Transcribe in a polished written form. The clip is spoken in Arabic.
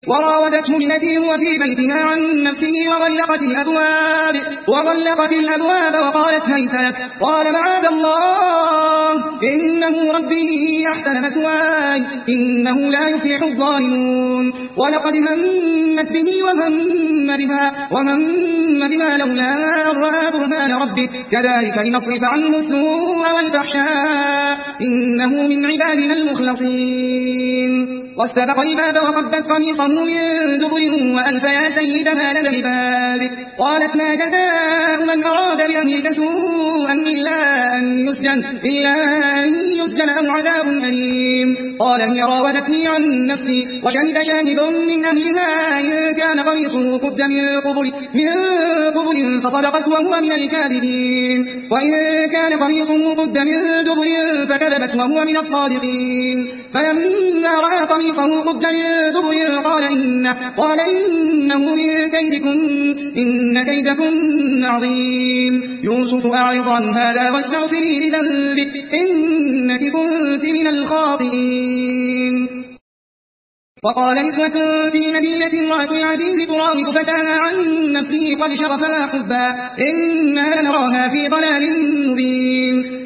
وراودته التي هو في بيتها عن نفسه وغلقت الأبواب وقالت هيت لك. قال معاذ الله إنه ربي أحسن مثواي إنه لا يفلح الظالمون. ولقد همت به وهم بها لولا أن رأى برهان ربه كذلك لنصرف عنه السوء والفحشاء إنه من عبادنا المخلصين. واستبق الباب وقدت قميصه من دبر وألف يا سيدها لدى الباب. قالت ما جزاء من أراد بأهلك سوءا إلا أن يسجن أو عذاب أليم. قال هي راودتني عن نفسي وشهد شاهد من أهلها إن كان قميصه قد من قبل فصدقت وهو من الكاذبين وإن كان قميصه قد من دبر فكذبت وهو من الصادقين. فلما رأى قميصه قد من دبر قال إنه من كيدكن إن كيدكن عظيم. يوسف أعرض عن هذا واستغفري لذنبك إنك كنت من الخاطئين. وقال نسوة في مدينة امرأة العزيز تراود فتاها عن نفسه قد شغفها حبا إنا لنراها في ضلال مبين.